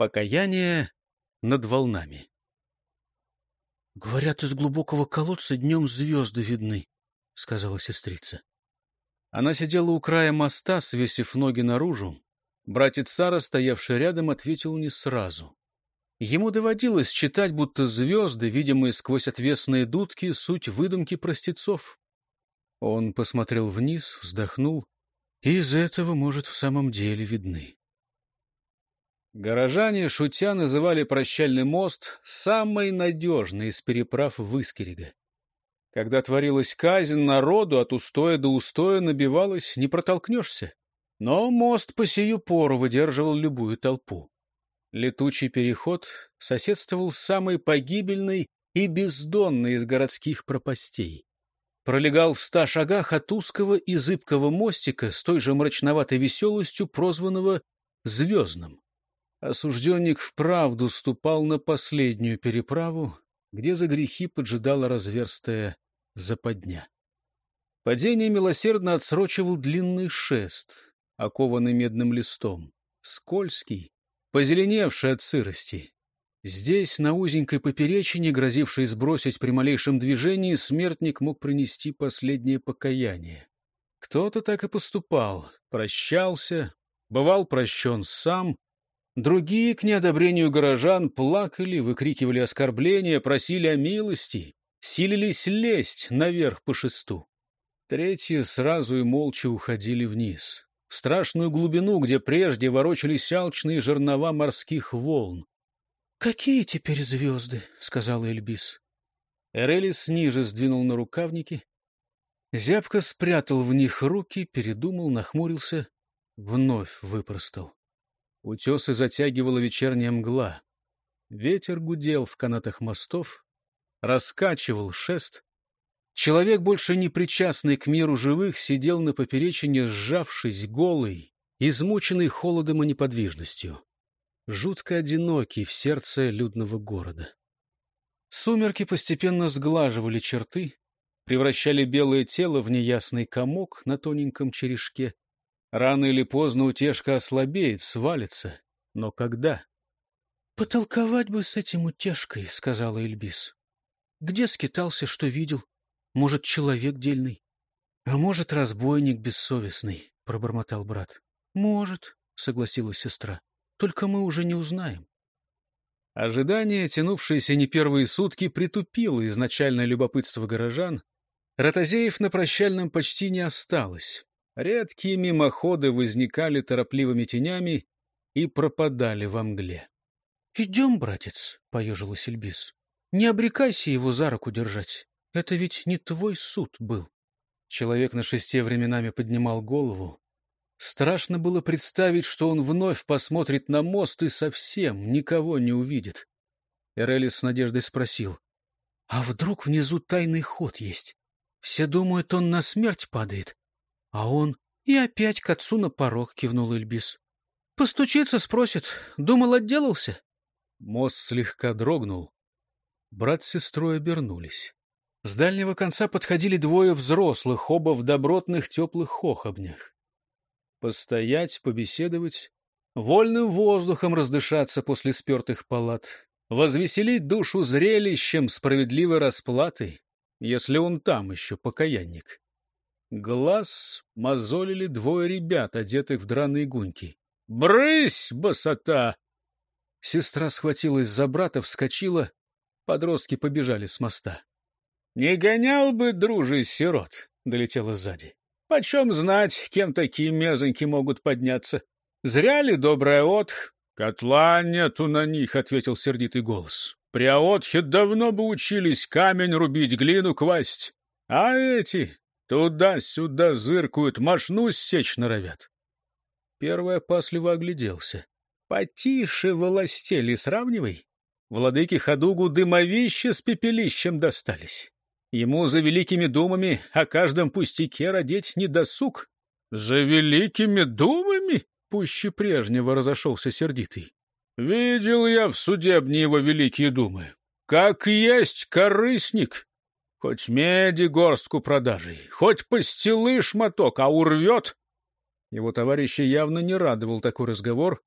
Покаяние над волнами. «Говорят, из глубокого колодца днем звезды видны», — сказала сестрица. Она сидела у края моста, свесив ноги наружу. Братец Сара, стоявший рядом, ответил не сразу. Ему доводилось читать, будто звезды, видимые сквозь отвесные дудки, суть выдумки простецов. Он посмотрел вниз, вздохнул. И из этого, может, в самом деле видны. Горожане, шутя, называли прощальный мост самой надежной из переправ в Искерига. Когда творилась казнь, народу от устоя до устоя набивалось, не протолкнешься. Но мост по сию пору выдерживал любую толпу. Летучий переход соседствовал с самой погибельной и бездонной из городских пропастей. Пролегал в 100 шагах от узкого и зыбкого мостика с той же мрачноватой веселостью, прозванного «Звездным». Осужденник вправду ступал на последнюю переправу, где за грехи поджидала разверстая западня. Падение милосердно отсрочивал длинный шест, окованный медным листом, скользкий, позеленевший от сырости. Здесь, на узенькой поперечине, грозившей сбросить при малейшем движении, смертник мог принести последнее покаяние. Кто-то так и поступал, прощался, бывал прощен сам. Другие, к неодобрению горожан, плакали, выкрикивали оскорбления, просили о милости, силились лезть наверх по шесту. Третьи сразу и молча уходили вниз, в страшную глубину, где прежде ворочались алчные жернова морских волн. «Какие теперь звезды?» — сказал Эльбис. Эрелис ниже сдвинул нарукавники. Зябко спрятал в них руки, передумал, нахмурился, вновь выпростал. Утесы затягивала вечерняя мгла. Ветер гудел в канатах мостов, раскачивал шест. Человек, больше не причастный к миру живых, сидел на поперечине, сжавшись, голый, измученный холодом и неподвижностью. Жутко одинокий в сердце людного города. Сумерки постепенно сглаживали черты, превращали белое тело в неясный комок на тоненьком черешке. Рано или поздно утешка ослабеет, свалится. Но когда? — Потолковать бы с этим утешкой, — сказала Эльбис. — Где скитался, что видел? Может, человек дельный? — А может, разбойник бессовестный, — пробормотал брат. — Может, — согласилась сестра. — Только мы уже не узнаем. Ожидание, тянувшееся не первые сутки, притупило изначальное любопытство горожан. Ротозеев на прощальном почти не осталось. Редкие мимоходы возникали торопливыми тенями и пропадали во мгле. — Идем, братец, — поежилась Эльбис. — Не обрекайся его за руку держать. Это ведь не твой суд был. Человек на шесте временами поднимал голову. Страшно было представить, что он вновь посмотрит на мост и совсем никого не увидит. Эрелис с надеждой спросил: — А вдруг внизу тайный ход есть? Все думают, он на смерть падает. А он... И опять к отцу на порог, — кивнул Эльбис. — Постучиться спросит. Думал, отделался? Мост слегка дрогнул. Брат с сестрой обернулись. С дальнего конца подходили двое взрослых, оба в добротных теплых хохобнях. Постоять, побеседовать, вольным воздухом раздышаться после спертых палат, возвеселить душу зрелищем справедливой расплаты, если он там еще покаянник. Глаз мозолили двое ребят, одетых в драные гуньки. «Брысь, босота!» Сестра схватилась за брата, вскочила. Подростки побежали с моста. «Не гонял бы, дружий, сирот!» — долетело сзади. «Почем знать, кем такие мезоньки могут подняться? Зря ли добрая отх?» «Котла нету на них», — ответил сердитый голос. «При отхе давно бы учились камень рубить, глину квасть. А эти туда-сюда зыркают, мошну сечь норовят». Первый опасливо огляделся. «Потише, волостели, сравнивай. Владыке Ходугу дымовище с пепелищем достались. Ему за великими думами о каждом пустяке родить недосуг». «За великими думами?» — пуще прежнего разошелся сердитый. «Видел я в судебне его великие думы. Как есть корыстник. Хоть меди горстку продажей, хоть постелы шматок, а урвет». Его товарища явно не радовал такой разговор.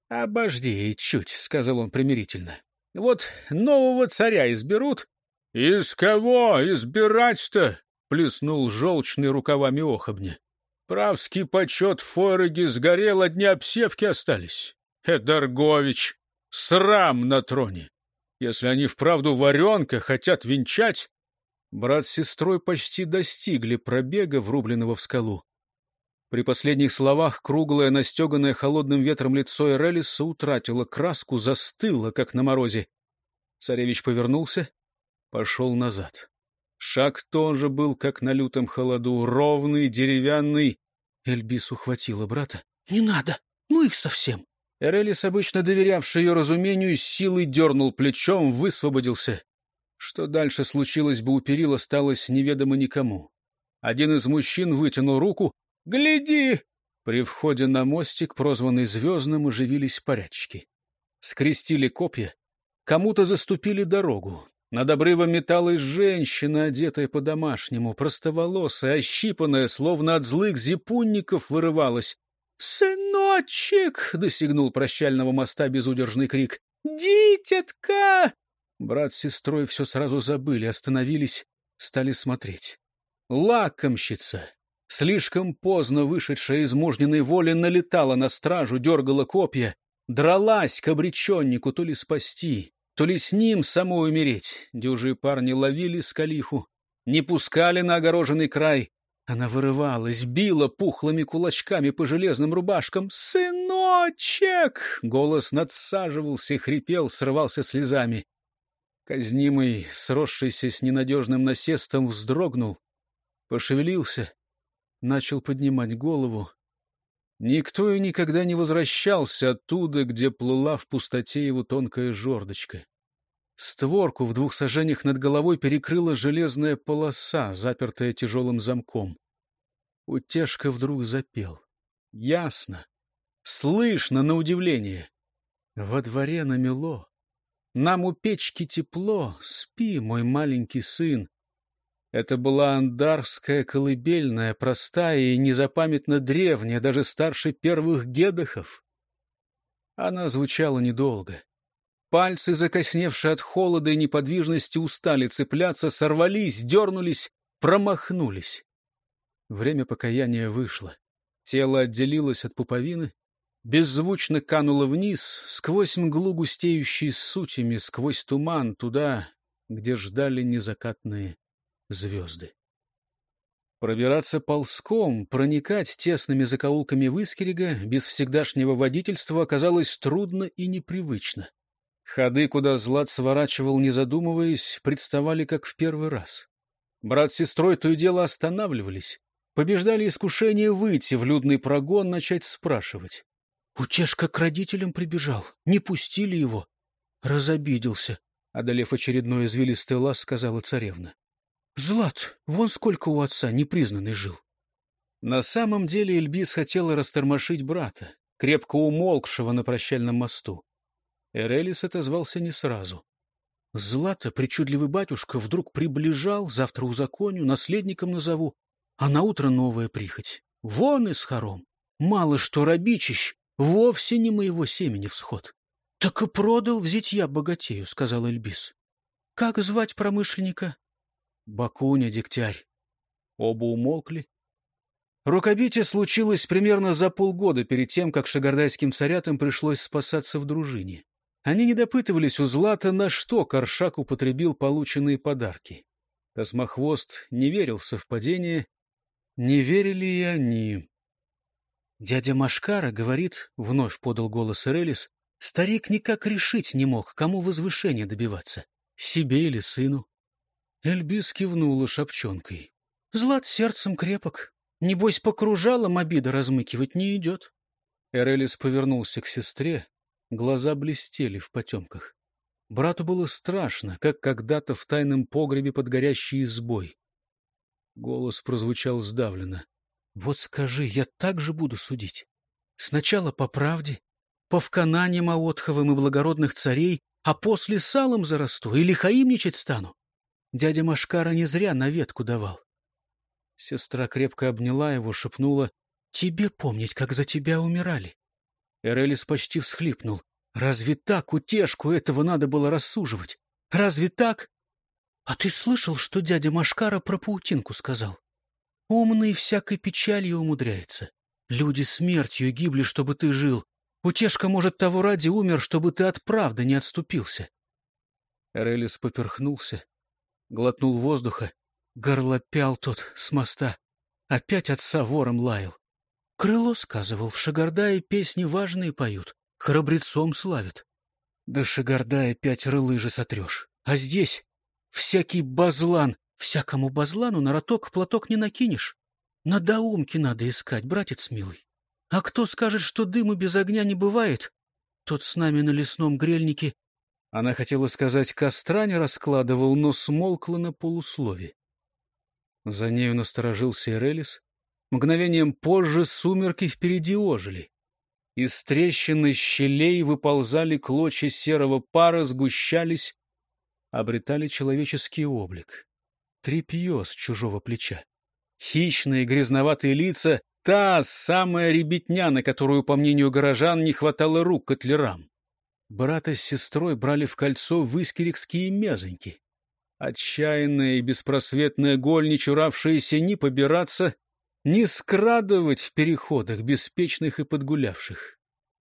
— Обожди чуть, — сказал он примирительно. — Вот нового царя изберут. — Из кого избирать-то? — плеснул желчный рукавами Охобня. — Правский почет в Фойроге сгорел, одни обсевки остались. Эдаргович, срам на троне. Если они вправду варенка хотят венчать... Брат с сестрой почти достигли пробега, врубленного в скалу. При последних словах круглое, настеганное холодным ветром лицо Эрелиса утратило краску, застыло, как на морозе. Царевич повернулся, пошел назад. Шаг тоже был, как на лютом холоду, ровный, деревянный. Эльбис ухватила брата. — Не надо, ну их совсем. Эрелис, обычно доверявший ее разумению, с силой дернул плечом, высвободился. Что дальше случилось бы у перил, осталось неведомо никому. Один из мужчин вытянул руку. «Гляди!» При входе на мостик, прозванный Звездным, оживились порядчики. Скрестили копья, кому-то заступили дорогу. Над обрывом металась женщина, одетая по-домашнему, простоволосая, ощипанная, словно от злых зипунников, вырывалась. «Сыночек!» — досягнул прощального моста безудержный крик. «Дитятка!» Брат с сестрой все сразу забыли, остановились, стали смотреть. Лакомщица, слишком поздно вышедшая из мужниной воли, налетала на стражу, дергала копья, дралась к обреченнику, то ли спасти, то ли с ним самой умереть. Дюжие парни ловили скалиху, не пускали на огороженный край. Она вырывалась, била пухлыми кулачками по железным рубашкам. «Сыночек!» Голос надсаживался, хрипел, срывался слезами. Казнимый, сросшийся с ненадежным насестом, вздрогнул, пошевелился, начал поднимать голову. Никто и никогда не возвращался оттуда, где плыла в пустоте его тонкая жердочка. Створку в 2 саженях над головой перекрыла железная полоса, запертая тяжелым замком. Утешка вдруг запел. Ясно, слышно на удивление. Во дворе намело. Нам у печки тепло, спи, мой маленький сын. Это была андарская колыбельная, простая и незапамятно древняя, даже старше первых гедохов. Она звучала недолго. Пальцы, закосневшие от холода и неподвижности, устали цепляться, сорвались, дернулись, промахнулись. Время покаяния вышло. Тело отделилось от пуповины, беззвучно кануло вниз, сквозь мглу, густеющей сутями, сквозь туман, туда, где ждали незакатные звезды. Пробираться ползком, проникать тесными закоулками Выскерега без всегдашнего водительства оказалось трудно и непривычно. Ходы, куда Злат сворачивал, не задумываясь, представали как в первый раз. Брат с сестрой то и дело останавливались, побеждали искушение выйти в людный прогон, начать спрашивать. Утешка к родителям прибежал, не пустили его. Разобиделся, одолев очередной извилистый лаз, сказала царевна. Злат, вон сколько у отца непризнанный жил. На самом деле Эльбис хотела растормошить брата, крепко умолкшего на прощальном мосту. Эрелис отозвался не сразу. Злата, причудливый батюшка, вдруг приближал, завтра узаконю, наследником назову, а наутро новая прихоть. Вон из хором, мало что рабичищ, вовсе не моего семени всход. — Так и продал в зятья богатею, — сказал Эльбис. — Как звать промышленника? — Бакуня, дегтярь. Оба умолкли. Рукобитие случилось примерно за полгода перед тем, как шагардайским царятам пришлось спасаться в дружине. Они не допытывались у Злата, на что Коршак употребил полученные подарки. Космохвост не верил в совпадение, не верили и они. Дядя Машкара говорит, — вновь подал голос Эрелис, — старик никак решить не мог, кому возвышения добиваться, себе или сыну. Эльбис кивнула шапчонкой. Злат сердцем крепок, небось по кружалам обида размыкивать не идет. Эрелис повернулся к сестре, глаза блестели в потемках. Брату было страшно, как когда-то в тайном погребе под горящей избой. Голос прозвучал сдавленно. Вот скажи, я так же буду судить. Сначала по правде, по вкананиям Аотховым и благородных царей, а после салом зарасту и лихаимничать стану. Дядя Машкара не зря на ветку давал. Сестра крепко обняла его, шепнула, — тебе помнить, как за тебя умирали. Эрелис почти всхлипнул. Разве так утешку этого надо было рассуживать? Разве так? А ты слышал, что дядя Машкара про паутинку сказал? Умный всякой печалью умудряется. Люди смертью гибли, чтобы ты жил. Утешка, может, того ради умер, чтобы ты от правды не отступился. Эрелис поперхнулся, глотнул воздуха, горлопял тот с моста. Опять отца вором лаял. Крыло сказывал, в Шагардае песни важные поют, храбрецом славят. Да Шагардая 5 рылыжи сотрешь. А здесь всякий базлан. Всякому базлану на роток платок не накинешь. Надоумки надо искать, братец милый. А кто скажет, что дыма без огня не бывает, тот с нами на лесном грельнике... Она хотела сказать, костра не раскладывал, но смолкла на полуслове. За нею насторожился Эрелис. Мгновением позже сумерки впереди ожили. Из трещин и щелей выползали клочья серого пара, сгущались, обретали человеческий облик. Тряпье с чужого плеча. Хищные грязноватые лица — та самая ребятня, на которую, по мнению горожан, не хватало рук котлерам. Брата с сестрой брали в кольцо выскирикские мязоньки. Отчаянная и беспросветная голь, не чуравшаяся ни побираться, ни скрадывать в переходах беспечных и подгулявших.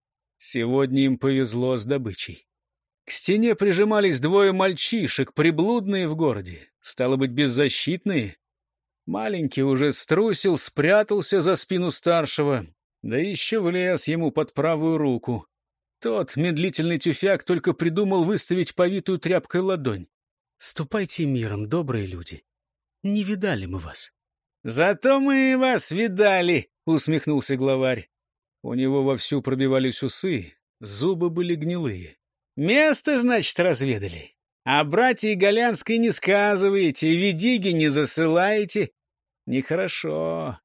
Сегодня им повезло с добычей. К стене прижимались 2 мальчишек, приблудные в городе, стало быть, беззащитные. Маленький уже струсил, спрятался за спину старшего, да еще влез ему под правую руку. Тот медлительный тюфяк только придумал выставить повитую тряпкой ладонь. «Ступайте миром, добрые люди. Не видали мы вас». «Зато мы вас видали», — усмехнулся главарь. У него вовсю пробивались усы, зубы были гнилые. «Место, значит, разведали? А братья Голянской не сказываете, Ведиги не засылаете? Нехорошо».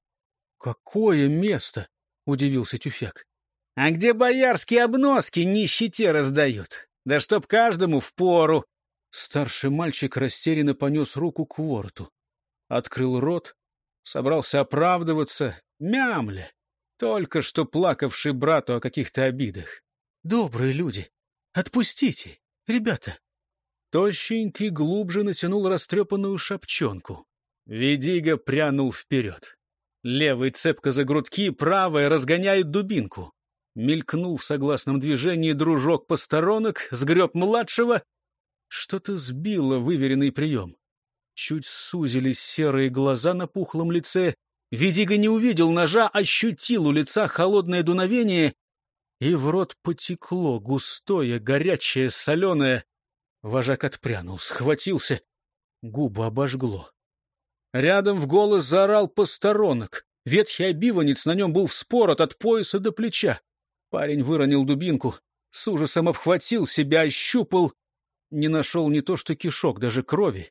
«Какое место?» — удивился тюфяк. «А где боярские обноски нищете раздают? Да чтоб каждому впору». Старший мальчик растерянно понес руку к вороту. Открыл рот, собрался оправдываться, мямля, только что плакавший брату о каких-то обидах. «Добрые люди, отпустите, ребята!» Тощенький глубже натянул растрепанную шапчонку. Ведига прянул вперед. Левый цепко за грудки, правая разгоняет дубинку. Мелькнул в согласном движении дружок посторонок, сгреб младшего. Что-то сбило выверенный прием. Чуть сузились серые глаза на пухлом лице. Ведига не увидел ножа, ощутил у лица холодное дуновение, и в рот потекло густое, горячее, соленое. Вожак отпрянул, схватился, губу обожгло. Рядом в голос заорал посторонок. Ветхий обиванец на нем был вспорот от пояса до плеча. Парень выронил дубинку, с ужасом обхватил себя, ощупал. Не нашел не то что кишок, даже крови.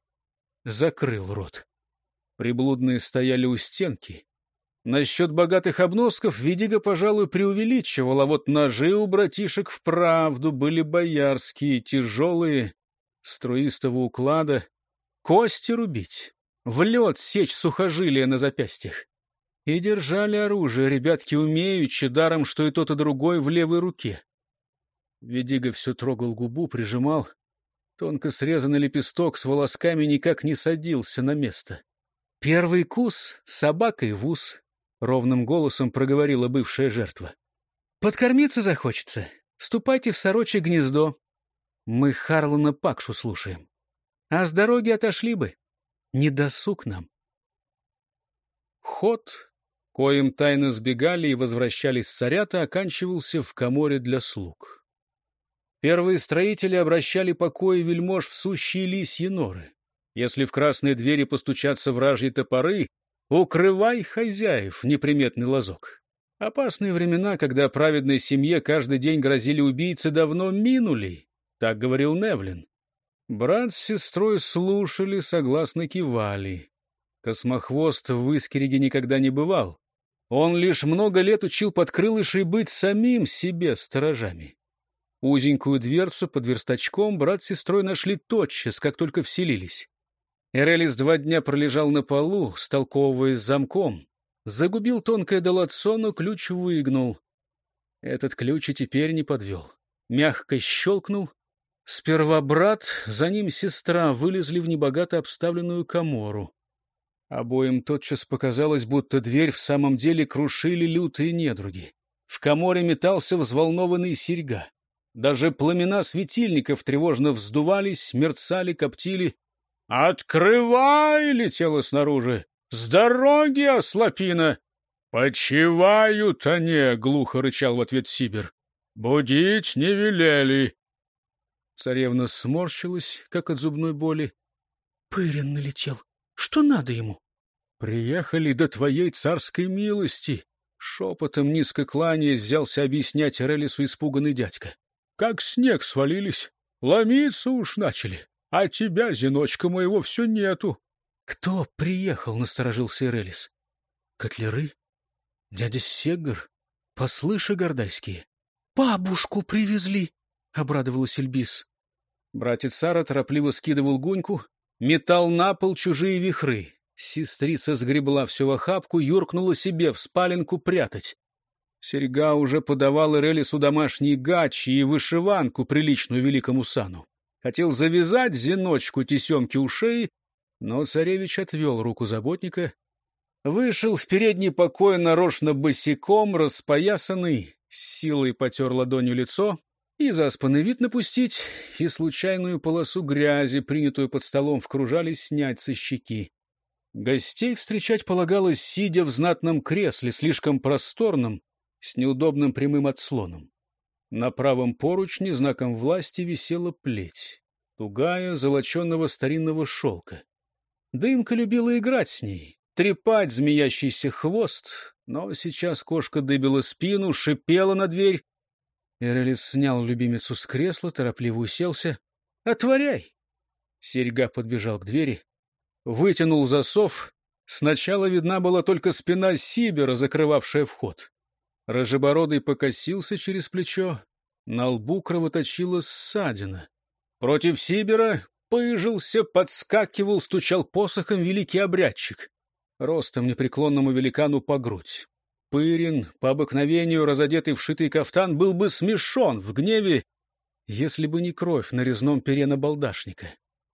Закрыл рот. Приблудные стояли у стенки. Насчет богатых обносков Ведига, пожалуй, преувеличивал, а вот ножи у братишек вправду были боярские, тяжелые, струистого уклада. Кости рубить, в лед сечь сухожилия на запястьях. И держали оружие ребятки умеючи, даром, что и тот, и другой в левой руке. Ведига все трогал губу, прижимал. Тонко срезанный лепесток с волосками никак не садился на место. «Первый кус — собакой в ус», — ровным голосом проговорила бывшая жертва. «Подкормиться захочется. Ступайте в сорочье гнездо. Мы Харлана Пакшу слушаем. А с дороги отошли бы. Не досуг нам». Ход, коим тайно сбегали и возвращались царята, оканчивался в каморе для слуг. Первые строители обращали покои вельмож в сущие лисьи норы. Если в красные двери постучатся вражьи топоры, укрывай хозяев, неприметный лозок. Опасные времена, когда праведной семье каждый день грозили убийцы, давно минули, так говорил Невлин. Брат с сестрой слушали, согласно кивали. Космохвост в Выскереге никогда не бывал. Он лишь много лет учил подкрылышей быть самим себе сторожами. Узенькую дверцу под верстачком брат с сестрой нашли тотчас, как только вселились. Эрелис 2 дня пролежал на полу, столковываясь с замком. Загубил тонкое долотцо, но ключ выгнул. Этот ключ и теперь не подвел. Мягко щелкнул. Сперва брат, за ним сестра вылезли в небогато обставленную камору. Обоим тотчас показалось, будто дверь в самом деле крушили лютые недруги. В каморе метался взволнованный Серьга. Даже пламена светильников тревожно вздувались, мерцали, коптили. «Открывай!» — летело снаружи. «С дороги, ослопина!» «Почивают они!» — глухо рычал в ответ Сибир. «Будить не велели!» Царевна сморщилась, как от зубной боли. Пырин налетел. Что надо ему? «Приехали до твоей царской милости!» Шепотом, низко кланяясь, взялся объяснять Эрелису испуганный дядька. «Как снег свалились, ломиться уж начали, а тебя, зеночка моего, все нету». «Кто приехал?» — насторожился Эрелис. «Котляры? Дядя Сеггар? Послы шигардайские?» «Бабушку привезли!» — обрадовалась Эльбис. Братец Сара торопливо скидывал гуньку, метал на пол чужие вихры. Сестрица сгребла все в охапку, юркнула себе в спаленку прятать. Серьга уже подавал Эрелису домашние гачи и вышиванку, приличную великому сану. Хотел завязать зеночку тесемки у шеи, но царевич отвел руку заботника. Вышел в передний покой нарочно босиком, распоясанный, с силой потер ладонью лицо, и заспанный вид напустить, и случайную полосу грязи, принятую под столом в кружале, снять со щеки. Гостей встречать полагалось, сидя в знатном кресле, слишком просторном, с неудобным прямым отслоном. На правом поручне знаком власти висела плеть, тугая, золоченого старинного шелка. Дымка любила играть с ней, трепать змеящийся хвост, но сейчас кошка дыбила спину, шипела на дверь. Эрелис снял любимицу с кресла, торопливо уселся. «Отворяй!» Серьга подбежал к двери, вытянул засов. Сначала видна была только спина Сибира, закрывавшая вход. Рыжебородый покосился через плечо. На лбу кровоточила ссадина. Против Сибира пыжился, подскакивал, стучал посохом великий обрядчик. Ростом непреклонному великану по грудь. Пырин, по обыкновению разодетый в шитый кафтан, был бы смешон в гневе, если бы не кровь на резном пере набалдашника.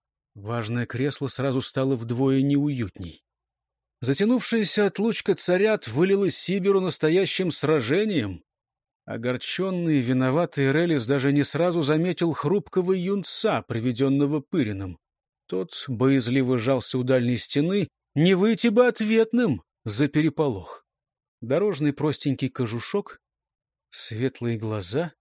Важное кресло сразу стало вдвое неуютней. Затянувшаяся отлучка царят вылилась Сибиру настоящим сражением. Огорченный, виноватый Эрелис даже не сразу заметил хрупкого юнца, приведенного Пырином. Тот боязливо жался у дальней стены, не выйти бы ответным за переполох. Дорожный простенький кожушок, светлые глаза,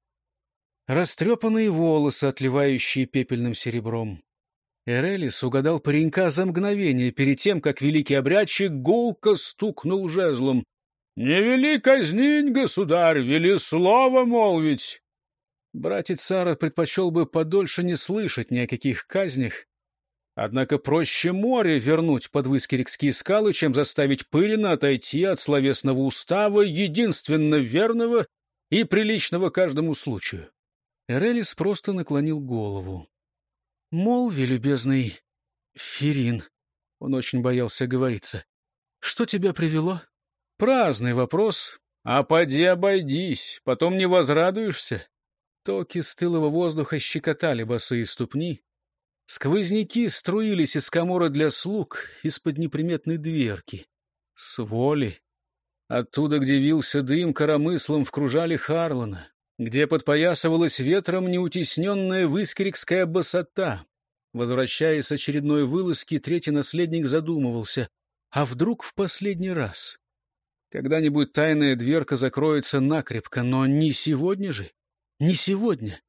растрепанные волосы, отливающие пепельным серебром. Эрелис угадал паренька за мгновение перед тем, как великий обрядчик гулко стукнул жезлом. «Не вели казнить, государь, вели слово молвить!» Братец Сара предпочел бы подольше не слышать ни о каких казнях. Однако проще море вернуть под Выскирикские скалы, чем заставить Пырина отойти от словесного устава, единственно верного и приличного каждому случаю. Эрелис просто наклонил голову. «Молви, любезный Ферин», — он очень боялся оговориться, — «что тебя привело?» «Праздный вопрос. А поди обойдись, потом не возрадуешься». Токи стылого воздуха щекотали босые ступни. Сквозняки струились из каморы для слуг, из-под неприметной дверки. С воли. Оттуда, где вился дым, коромыслом вкружали Харлана, где подпоясывалась ветром неутесненная выскирикская босота. Возвращаясь с очередной вылазки, третий наследник задумывался, а вдруг в последний раз? Когда-нибудь тайная дверка закроется накрепко, но не сегодня же, не сегодня.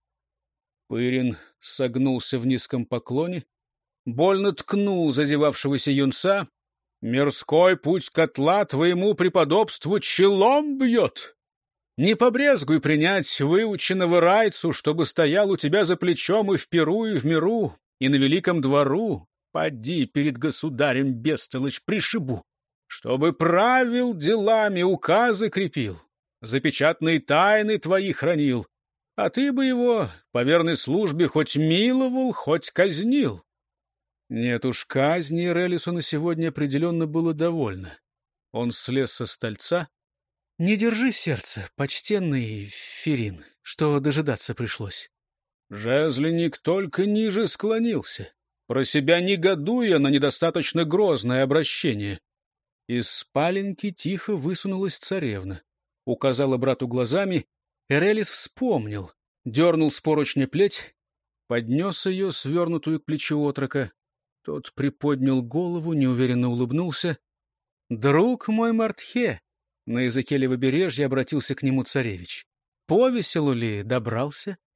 Пырин согнулся в низком поклоне, больно ткнул зазевавшегося юнца. «Мирской путь котла твоему преподобству челом бьет! Не побрезгуй принять выученного райцу, чтобы стоял у тебя за плечом и в перу, и в миру, и на великом двору. Поди перед государем, бестолочь, пришибу, чтобы правил делами, указы крепил, запечатанные тайны твои хранил, а ты бы его по верной службе хоть миловал, хоть казнил». Нет уж, казни Эрелису на сегодня определенно было довольно. Он слез со стольца, Не держи сердце, почтенный Ферин, что дожидаться пришлось. Жезлинник только ниже склонился, про себя негодуя на недостаточно грозное обращение. Из спаленки тихо высунулась царевна. Указала брату глазами. Эрелис вспомнил, дернул с поручня плеть, поднес ее, свернутую к плечу отрока. Тот приподнял голову, неуверенно улыбнулся. «Друг мой Мартхе!» — на языке левобережья обратился к нему царевич. «По веселу ли добрался?»